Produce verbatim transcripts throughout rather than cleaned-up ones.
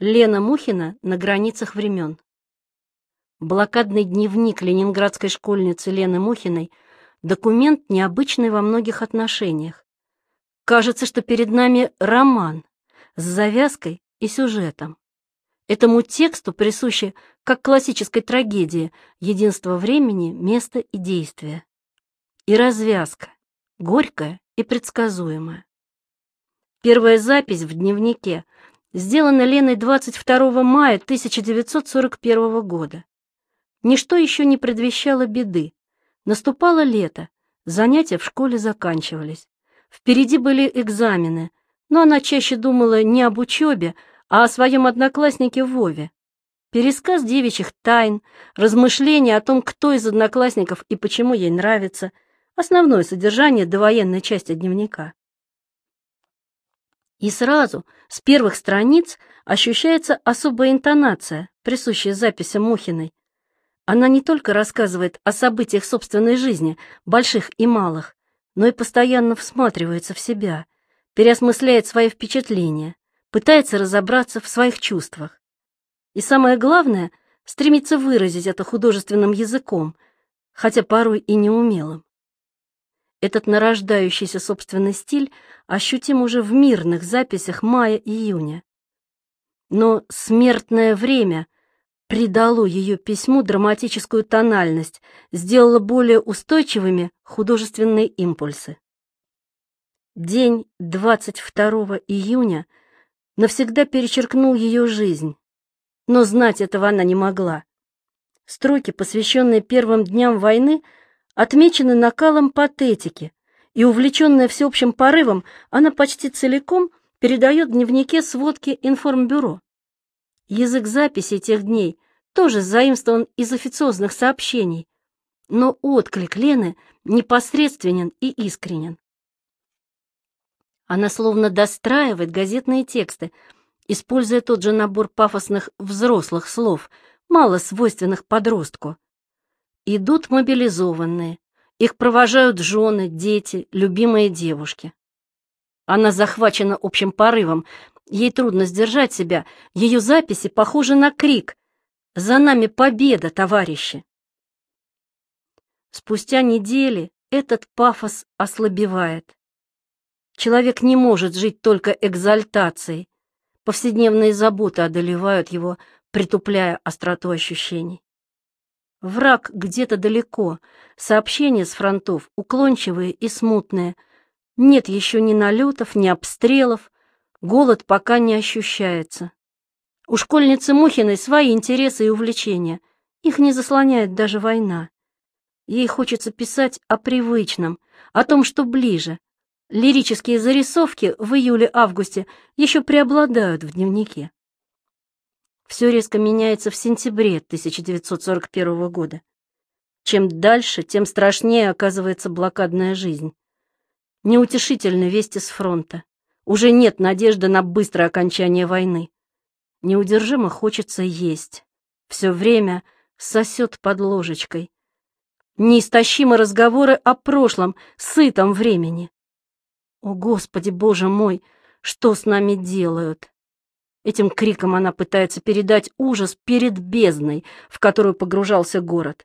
Лена Мухина на границах времен. Блокадный дневник ленинградской школьницы Лены Мухиной – документ необычный во многих отношениях. Кажется, что перед нами роман с завязкой и сюжетом. Этому тексту присуще, как классической трагедии, единство времени, места и действия. И развязка, горькая и предсказуемая. Первая запись в дневнике сделана Леной двадцать второго мая тысяча девятьсот сорок первого года. Ничто еще не предвещало беды. Наступало лето, занятия в школе заканчивались. Впереди были экзамены, но она чаще думала не об учебе, а о своем однокласснике Вове. Пересказ девичьих тайн, размышления о том, кто из одноклассников и почему ей нравится, основное содержание довоенной части дневника. И сразу, с первых страниц, ощущается особая интонация, присущая записи Мухиной. Она не только рассказывает о событиях собственной жизни, больших и малых, но и постоянно всматривается в себя, переосмысляет свои впечатления, пытается разобраться в своих чувствах. И самое главное, стремится выразить это художественным языком, хотя порой и неумелым. Этот нарождающийся собственный стиль ощутим уже в мирных записях мая-июня. Но смертное время придало ее письму драматическую тональность, сделало более устойчивыми художественные импульсы. День двадцать второго июня навсегда перечеркнул ее жизнь, но знать этого она не могла. Строки, посвященные первым дням войны, отмечены накалом патетики, и, увлеченная всеобщим порывом, она почти целиком передает в дневнике сводки информбюро. Язык записи тех дней тоже заимствован из официозных сообщений, но отклик Лены непосредственен и искренен. Она словно достраивает газетные тексты, используя тот же набор пафосных взрослых слов, мало свойственных подростку. Идут мобилизованные, их провожают жены, дети, любимые девушки. Она захвачена общим порывом, ей трудно сдержать себя, ее записи похожи на крик: «За нами победа, товарищи!». Спустя недели этот пафос ослабевает. Человек не может жить только экзальтацией, повседневные заботы одолевают его, притупляя остроту ощущений. Враг где-то далеко, сообщения с фронтов уклончивые и смутные, нет еще ни налетов, ни обстрелов, голод пока не ощущается. У школьницы Мухиной свои интересы и увлечения, их не заслоняет даже война. Ей хочется писать о привычном, о том, что ближе. Лирические зарисовки в июле-августе еще преобладают в дневнике. Все резко меняется в сентябре тысяча девятьсот сорок первого года. Чем дальше, тем страшнее оказывается блокадная жизнь. Неутешительны вести с фронта. Уже нет надежды на быстрое окончание войны. Неудержимо хочется есть. Все время сосет под ложечкой. Неистощимы разговоры о прошлом, сытом времени. О, Господи, Боже мой, что с нами делают? Этим криком она пытается передать ужас перед бездной, в которую погружался город.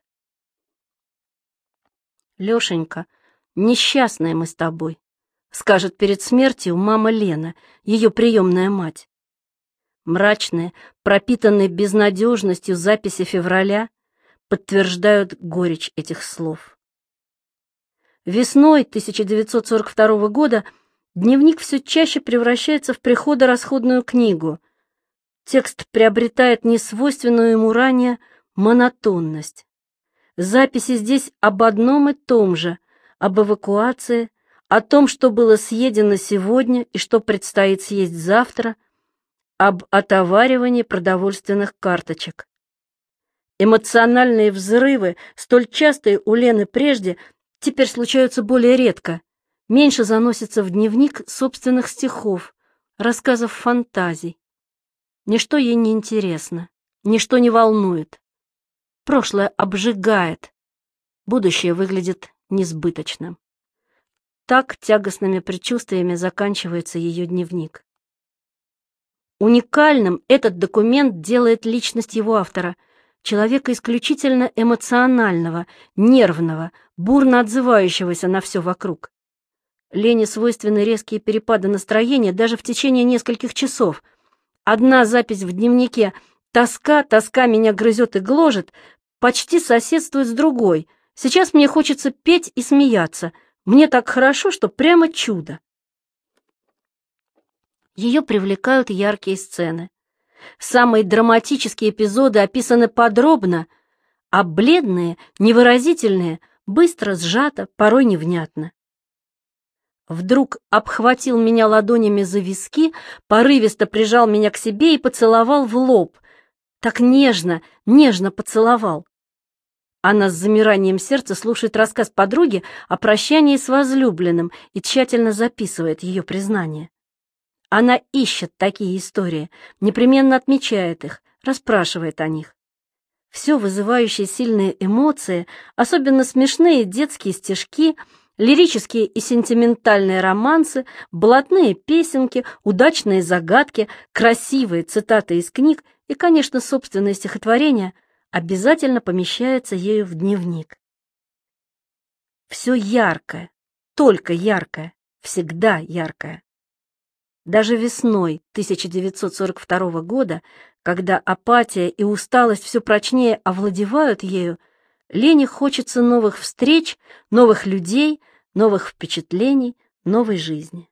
«Лешенька, несчастная мы с тобой», — скажет перед смертью мама Лена, ее приемная мать. Мрачные, пропитанные безнадежностью записи февраля подтверждают горечь этих слов. Весной тысяча девятьсот сорок второго года дневник все чаще превращается в приходо-расходную книгу. Текст приобретает несвойственную ему ранее монотонность. Записи здесь об одном и том же, об эвакуации, о том, что было съедено сегодня и что предстоит съесть завтра, об отоваривании продовольственных карточек. Эмоциональные взрывы, столь частые у Лены прежде, теперь случаются более редко, меньше заносится в дневник собственных стихов, рассказов фантазий. Ничто ей не интересно, ничто не волнует. Прошлое обжигает, будущее выглядит несбыточным. Так тягостными предчувствиями заканчивается ее дневник. Уникальным этот документ делает личность его автора, человека исключительно эмоционального, нервного, бурно отзывающегося на все вокруг. Лене свойственны резкие перепады настроения даже в течение нескольких часов. Одна запись в дневнике «Тоска, тоска меня грызет и гложет» почти соседствует с другой. «Сейчас мне хочется петь и смеяться. Мне так хорошо, что прямо чудо». Ее привлекают яркие сцены. Самые драматические эпизоды описаны подробно, а бледные, невыразительные, быстро, сжато, порой невнятно. Вдруг обхватил меня ладонями за виски, порывисто прижал меня к себе и поцеловал в лоб. Так нежно, нежно поцеловал. Она с замиранием сердца слушает рассказ подруги о прощании с возлюбленным и тщательно записывает ее признание. Она ищет такие истории, непременно отмечает их, расспрашивает о них. Все вызывающие сильные эмоции, особенно смешные детские стишки, лирические и сентиментальные романсы, блатные песенки, удачные загадки, красивые цитаты из книг и, конечно, собственные стихотворения обязательно помещается ею в дневник. Все яркое, только яркое, всегда яркое. Даже весной тысяча девятьсот сорок второго года, когда апатия и усталость все прочнее овладевают ею, Лене хочется новых встреч, новых людей, новых впечатлений, новой жизни.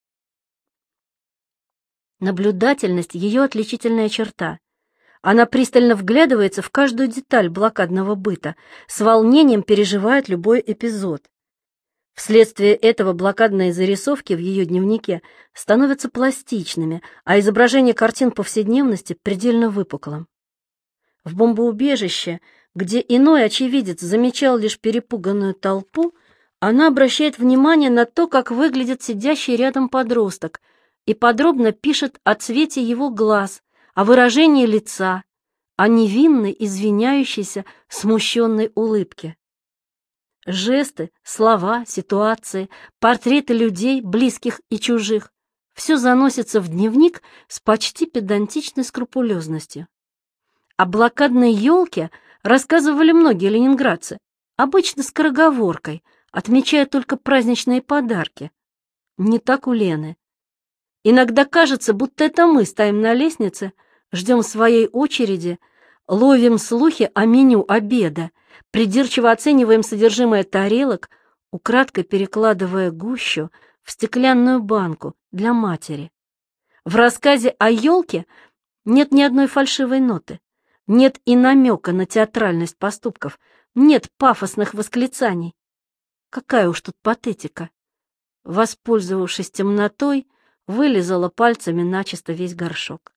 Наблюдательность — ее отличительная черта. Она пристально вглядывается в каждую деталь блокадного быта, с волнением переживает любой эпизод. Вследствие этого блокадные зарисовки в ее дневнике становятся пластичными, а изображение картин повседневности предельно выпуклым. В бомбоубежище, где иной очевидец замечал лишь перепуганную толпу, она обращает внимание на то, как выглядит сидящий рядом подросток, и подробно пишет о цвете его глаз, о выражении лица, о невинной, извиняющейся, смущенной улыбке. Жесты, слова, ситуации, портреты людей, близких и чужих — все заносится в дневник с почти педантичной скрупулезностью. О блокадной елке рассказывали многие ленинградцы, обычно скороговоркой, отмечая только праздничные подарки. Не так у Лены. Иногда кажется, будто это мы стоим на лестнице, ждем своей очереди, ловим слухи о меню обеда, придирчиво оцениваем содержимое тарелок, украдкой перекладывая гущу в стеклянную банку для матери. В рассказе о елке нет ни одной фальшивой ноты, нет и намека на театральность поступков, нет пафосных восклицаний. Какая уж тут патетика. Воспользовавшись темнотой, вылизала пальцами начисто весь горшок.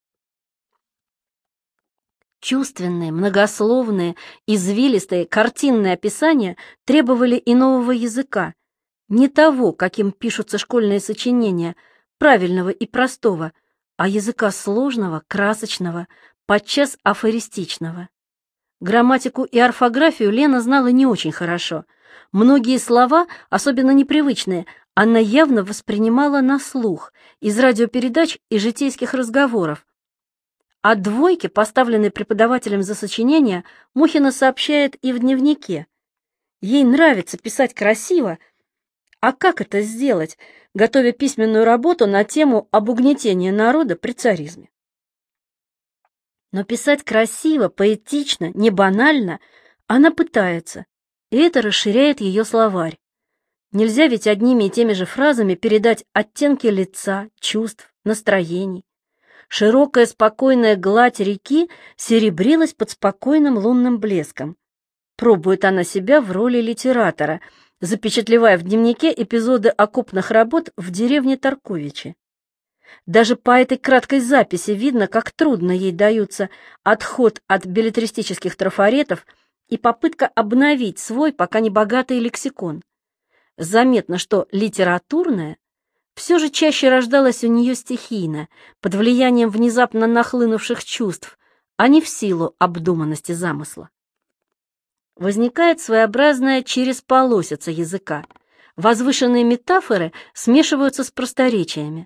Чувственные, многословные, извилистые, картинные описания требовали и нового языка, не того, каким пишутся школьные сочинения, правильного и простого, а языка сложного, красочного, подчас афористичного. Грамматику и орфографию Лена знала не очень хорошо. Многие слова, особенно непривычные, она явно воспринимала на слух из радиопередач и житейских разговоров. О двойке, поставленной преподавателем за сочинение, Мухина сообщает и в дневнике. Ей нравится писать красиво, а как это сделать, готовя письменную работу на тему об угнетении народа при царизме? Но писать красиво, поэтично, не банально она пытается, и это расширяет ее словарь. Нельзя ведь одними и теми же фразами передать оттенки лица, чувств, настроений. Широкая спокойная гладь реки серебрилась под спокойным лунным блеском. Пробует она себя в роли литератора, запечатлевая в дневнике эпизоды окопных работ в деревне Тарковичи. Даже по этой краткой записи видно, как трудно ей даются отход от беллетристических трафаретов и попытка обновить свой пока не богатый лексикон. Заметно, что литературное все же чаще рождалось у нее стихийно, под влиянием внезапно нахлынувших чувств, а не в силу обдуманности замысла. Возникает своеобразная чересполосица языка. Возвышенные метафоры смешиваются с просторечиями.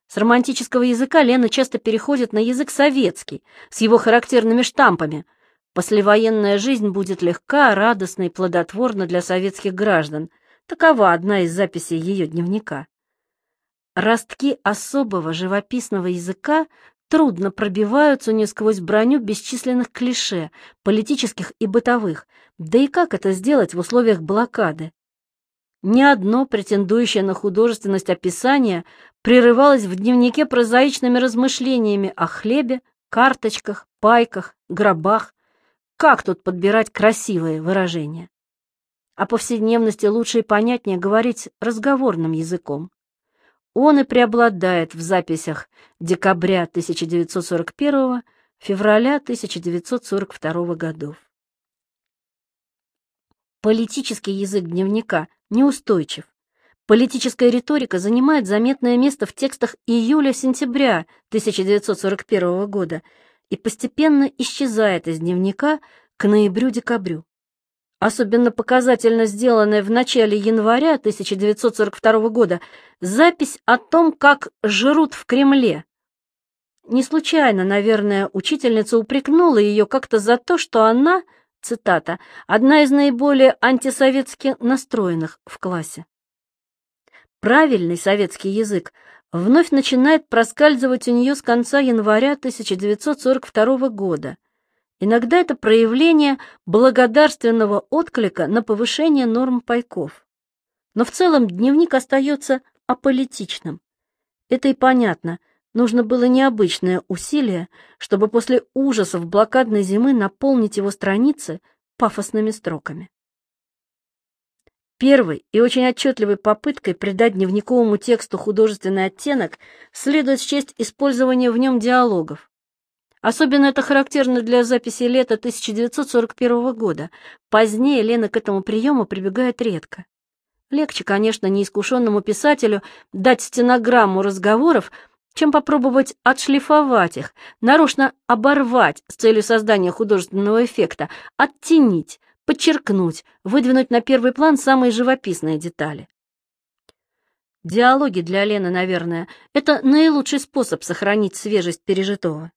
С романтического языка Лена часто переходит на язык советский, с его характерными штампами. Послевоенная жизнь будет легка, радостна и плодотворна для советских граждан. Такова одна из записей ее дневника. Ростки особого живописного языка трудно пробиваются у нее сквозь броню бесчисленных клише, политических и бытовых. Да и как это сделать в условиях блокады? Ни одно претендующее на художественность описание прерывалось в дневнике прозаичными размышлениями о хлебе, карточках, пайках, гробах. Как тут подбирать красивые выражения? О повседневности лучше и понятнее говорить разговорным языком. Он и преобладает в записях декабря тысяча девятьсот сорок первого, февраля тысяча девятьсот сорок второго годов. Политический язык дневника неустойчив. Политическая риторика занимает заметное место в текстах июля-сентября тысяча девятьсот сорок первого года и постепенно исчезает из дневника к ноябрю-декабрю. Особенно показательно сделанная в начале января тысяча девятьсот сорок второго года запись о том, как жрут в Кремле. Не случайно, наверное, учительница упрекнула ее как-то за то, что она, цитата, «одна из наиболее антисоветски настроенных в классе». Правильный советский язык вновь начинает проскальзывать у нее с конца января тысяча девятьсот сорок второго года. Иногда это проявление благодарственного отклика на повышение норм пайков. Но в целом дневник остается аполитичным. Это и понятно, нужно было необычное усилие, чтобы после ужасов блокадной зимы наполнить его страницы пафосными строками. Первой и очень отчетливой попыткой придать дневниковому тексту художественный оттенок следует счесть использование в нем диалогов. Особенно это характерно для записи лета тысяча девятьсот сорок первого года. Позднее Лена к этому приему прибегает редко. Легче, конечно, неискушенному писателю дать стенограмму разговоров, чем попробовать отшлифовать их, нарочно оборвать с целью создания художественного эффекта, оттенить, подчеркнуть, выдвинуть на первый план самые живописные детали. Диалоги для Лены, наверное, это наилучший способ сохранить свежесть пережитого.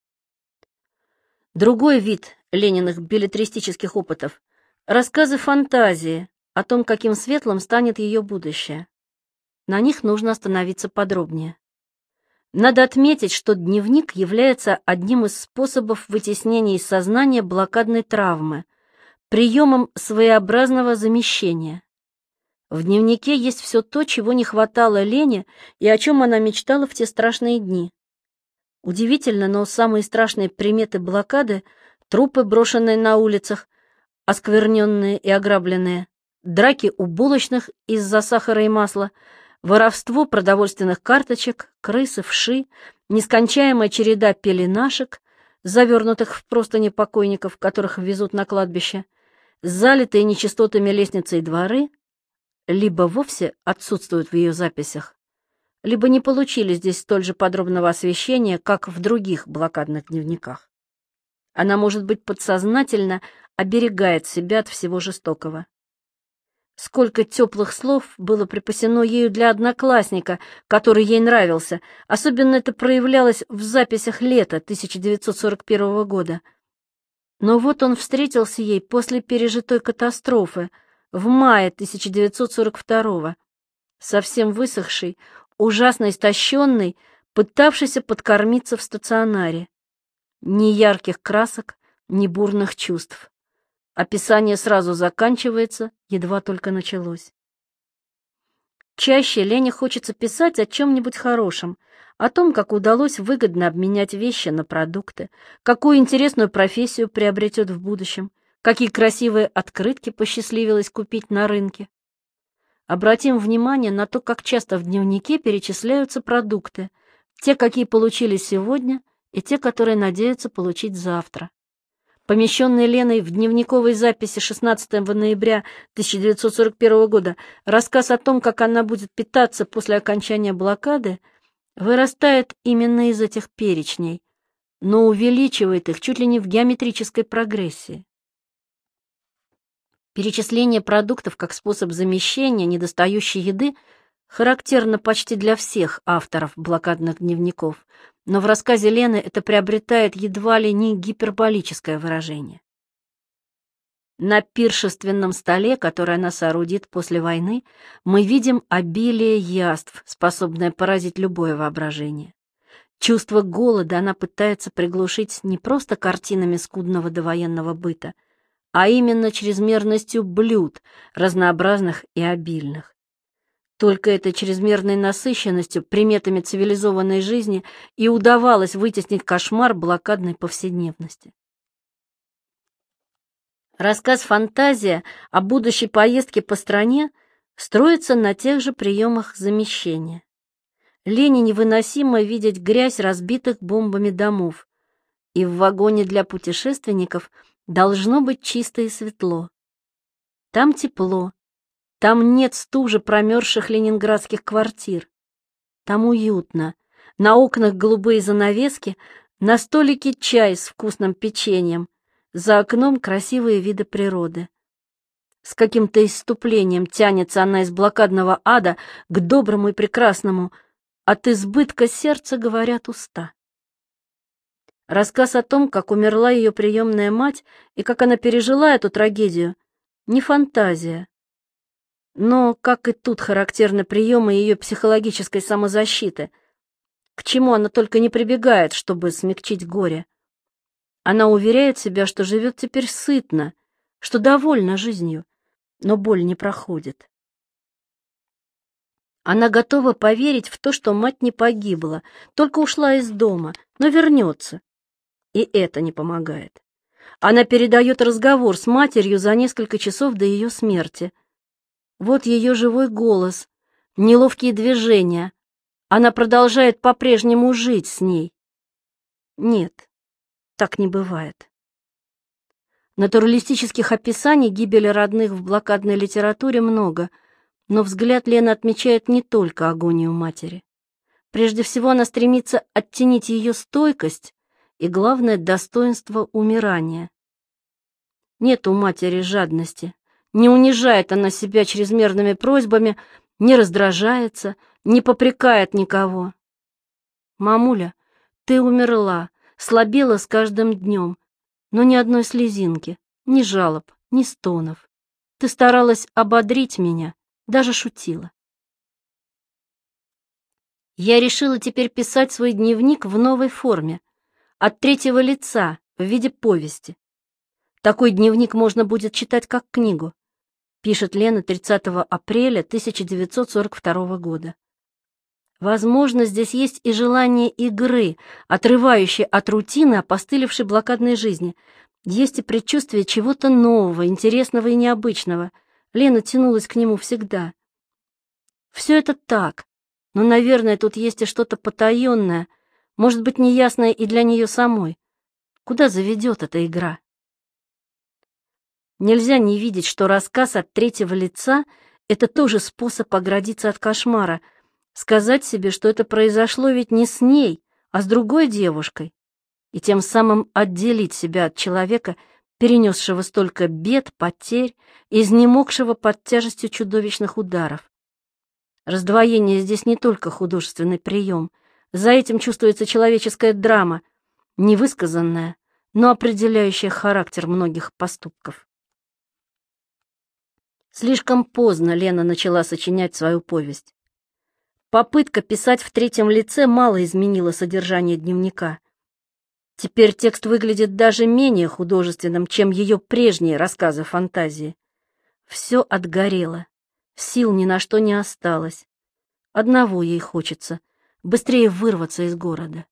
Другой вид Лениных беллетристических опытов — рассказы фантазии о том, каким светлым станет ее будущее. На них нужно остановиться подробнее. Надо отметить, что дневник является одним из способов вытеснения из сознания блокадной травмы, приемом своеобразного замещения. В дневнике есть все то, чего не хватало Лене и о чем она мечтала в те страшные дни. Удивительно, но самые страшные приметы блокады — трупы, брошенные на улицах, оскверненные и ограбленные, драки у булочных из-за сахара и масла, воровство продовольственных карточек, крысы, вши, нескончаемая череда пеленашек, завернутых в простыни покойников, которых везут на кладбище, залитые нечистотами лестницы и дворы, либо вовсе отсутствуют в ее записях, либо не получили здесь столь же подробного освещения, как в других блокадных дневниках. Она, может быть, подсознательно оберегает себя от всего жестокого. Сколько теплых слов было припасено ею для одноклассника, который ей нравился, особенно это проявлялось в записях лета тысяча девятьсот сорок первого года. Но вот он встретился ей после пережитой катастрофы в мае тысяча девятьсот сорок второго, совсем высохший, ужасно истощенный, пытавшийся подкормиться в стационаре. Ни ярких красок, ни бурных чувств. Описание сразу заканчивается, едва только началось. Чаще Лене хочется писать о чем-нибудь хорошем, о том, как удалось выгодно обменять вещи на продукты, какую интересную профессию приобретет в будущем, какие красивые открытки посчастливилось купить на рынке. Обратим внимание на то, как часто в дневнике перечисляются продукты, те, какие получили сегодня, и те, которые надеются получить завтра. Помещенный Леной в дневниковой записи шестнадцатого ноября тысяча девятьсот сорок первого года рассказ о том, как она будет питаться после окончания блокады, вырастает именно из этих перечней, но увеличивает их чуть ли не в геометрической прогрессии. Перечисление продуктов как способ замещения недостающей еды Характерно почти для всех авторов блокадных дневников, но в рассказе Лены это приобретает едва ли не гиперболическое выражение. На пиршественном столе, который она соорудит после войны, мы видим обилие яств, способное поразить любое воображение. Чувство голода она пытается приглушить не просто картинами скудного довоенного быта, а именно чрезмерностью блюд, разнообразных и обильных. Только этой чрезмерной насыщенностью, приметами цивилизованной жизни и удавалось вытеснить кошмар блокадной повседневности. Рассказ «Фантазия» о будущей поездке по стране строится на тех же приемах замещения. Лене невыносимо видеть грязь разбитых бомбами домов, и в вагоне для путешественников должно быть чисто и светло. Там тепло, там нет стужи промерзших ленинградских квартир, там уютно, на окнах голубые занавески, на столике чай с вкусным печеньем, за окном красивые виды природы. С каким-то исступлением тянется она из блокадного ада к доброму и прекрасному. От избытка сердца говорят уста. Рассказ о том, как умерла ее приемная мать и как она пережила эту трагедию, не фантазия. Но, как и тут, характерны приемы ее психологической самозащиты, к чему она только не прибегает, чтобы смягчить горе. Она уверяет себя, что живет теперь сытно, что довольна жизнью, но боль не проходит. Она готова поверить в то, что мать не погибла, только ушла из дома, но вернется. И это не помогает. Она передает разговор с матерью за несколько часов до ее смерти. Вот ее живой голос, неловкие движения. Она продолжает по-прежнему жить с ней. Нет, так не бывает. Натуралистических описаний гибели родных в блокадной литературе много, но взгляд Лены отмечает не только агонию матери. Прежде всего она стремится оттенить ее стойкость и, главное, достоинство умирания. Нет у матери жадности, не унижает она себя чрезмерными просьбами, не раздражается, не попрекает никого. «Мамуля, ты умерла, слабела с каждым днем, но ни одной слезинки, ни жалоб, ни стонов. Ты старалась ободрить меня, даже шутила». Я решила теперь писать свой дневник в новой форме, от третьего лица, в виде повести. Такой дневник можно будет читать как книгу, пишет Лена тридцатого апреля тысяча девятьсот сорок второго года. Возможно, здесь есть и желание игры, отрывающей от рутины опостылевшей блокадной жизни. Есть и предчувствие чего-то нового, интересного и необычного. Лена тянулась к нему всегда. Все это так, но, наверное, тут есть и что-то потаенное, может быть, неясное и для нее самой. Куда заведет эта игра? Нельзя не видеть, что рассказ от третьего лица — это тоже способ оградиться от кошмара, сказать себе, что это произошло ведь не с ней, а с другой девушкой, и тем самым отделить себя от человека, перенесшего столько бед, потерь, изнемогшего под тяжестью чудовищных ударов. Раздвоение здесь не только художественный прием, за этим чувствуется человеческая драма, невысказанная, но определяющая характер многих поступков. Слишком поздно Лена начала сочинять свою повесть. Попытка писать в третьем лице мало изменила содержание дневника. Теперь текст выглядит даже менее художественным, чем ее прежние рассказы фантазии. Все отгорело, сил ни на что не осталось. Одного ей хочется — быстрее вырваться из города.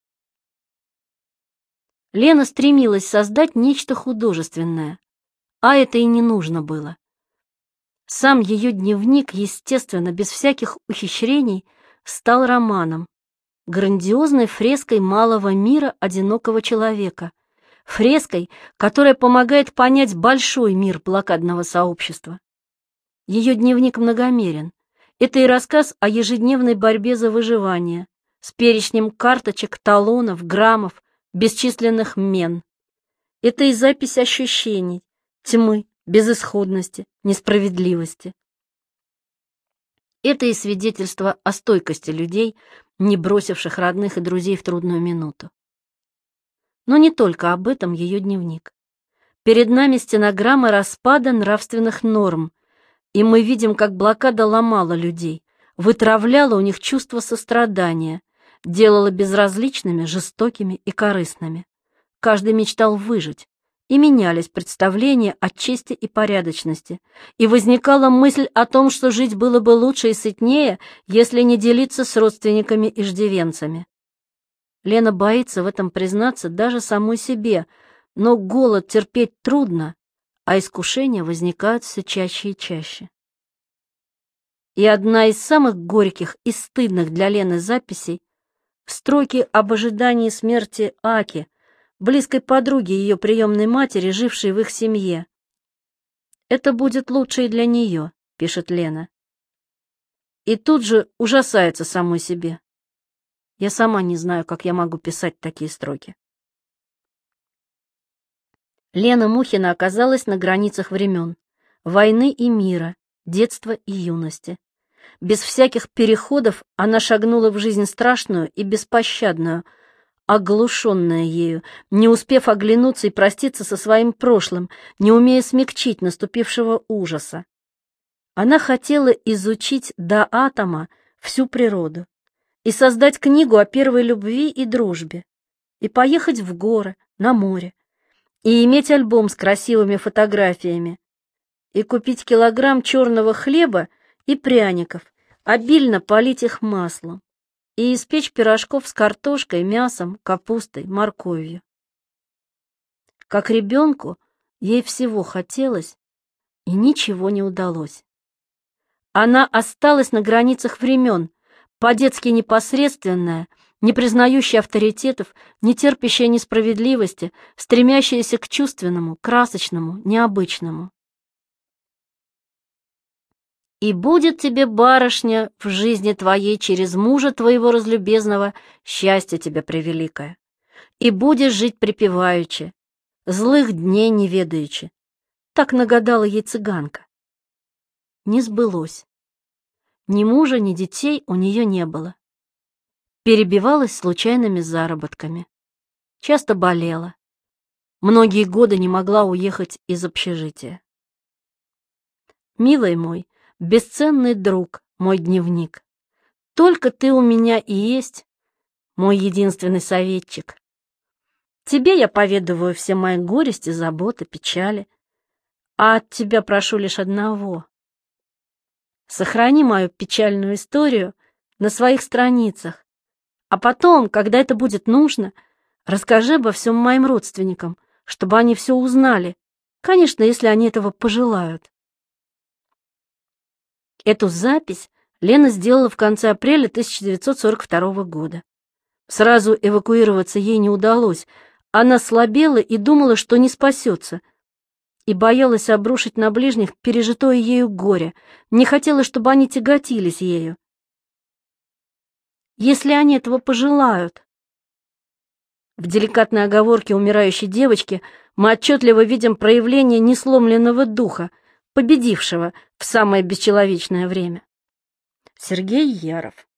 Лена стремилась создать нечто художественное, а это и не нужно было. Сам ее дневник, естественно, без всяких ухищрений, стал романом, грандиозной фреской малого мира одинокого человека, фреской, которая помогает понять большой мир блокадного сообщества. Ее дневник многомерен. Это и рассказ о ежедневной борьбе за выживание, с перечнем карточек, талонов, граммов, бесчисленных мен. Это и запись ощущений, тьмы, безысходности, несправедливости. Это и свидетельство о стойкости людей, не бросивших родных и друзей в трудную минуту. Но не только об этом ее дневник. Перед нами стенограмма распада нравственных норм, и мы видим, как блокада ломала людей, вытравляла у них чувство сострадания, делала безразличными, жестокими и корыстными. Каждый мечтал выжить, и менялись представления о чести и порядочности, и возникала мысль о том, что жить было бы лучше и сытнее, если не делиться с родственниками и иждивенцами. Лена боится в этом признаться даже самой себе, но голод терпеть трудно, а искушения возникают все чаще и чаще. И одна из самых горьких и стыдных для Лены записей — строки об ожидании смерти Аки, близкой подруги ее приемной матери, жившей в их семье. «Это будет лучше и для нее», — пишет Лена. И тут же ужасается самой себе. Я сама не знаю, как я могу писать такие строки. Лена Мухина оказалась на границах времен, войны и мира, детства и юности. Без всяких переходов она шагнула в жизнь страшную и беспощадную, оглушенная ею, не успев оглянуться и проститься со своим прошлым, не умея смягчить наступившего ужаса. Она хотела изучить до атома всю природу и создать книгу о первой любви и дружбе, и поехать в горы, на море, и иметь альбом с красивыми фотографиями, и купить килограмм черного хлеба и пряников, обильно полить их маслом, и испечь пирожков с картошкой, мясом, капустой, морковью. Как ребенку ей всего хотелось, и ничего не удалось. Она осталась на границах времен, по-детски непосредственная, не признающая авторитетов, не терпящая несправедливости, стремящаяся к чувственному, красочному, необычному. «И будет тебе, барышня, в жизни твоей через мужа твоего разлюбезного счастье тебе превеликое, и будешь жить припеваючи, злых дней не ведаючи», так нагадала ей цыганка. Не сбылось. Ни мужа, ни детей у нее не было. Перебивалась случайными заработками. Часто болела. Многие годы не могла уехать из общежития. Милый мой, бесценный друг, мой дневник, только ты у меня и есть, мой единственный советчик. Тебе я поведываю все мои горести, заботы, печали, а от тебя прошу лишь одного. Сохрани мою печальную историю на своих страницах, а потом, когда это будет нужно, расскажи обо всем моим родственникам, чтобы они все узнали, конечно, если они этого пожелают. Эту запись Лена сделала в конце апреля тысяча девятьсот сорок второго года. Сразу эвакуироваться ей не удалось, она слабела и думала, что не спасется, и боялась обрушить на ближних пережитое ею горе, не хотела, чтобы они тяготились ею. Если они этого пожелают. В деликатной оговорке умирающей девочки мы отчетливо видим проявление несломленного духа, победившего в самое бесчеловечное время. Сергей Яров.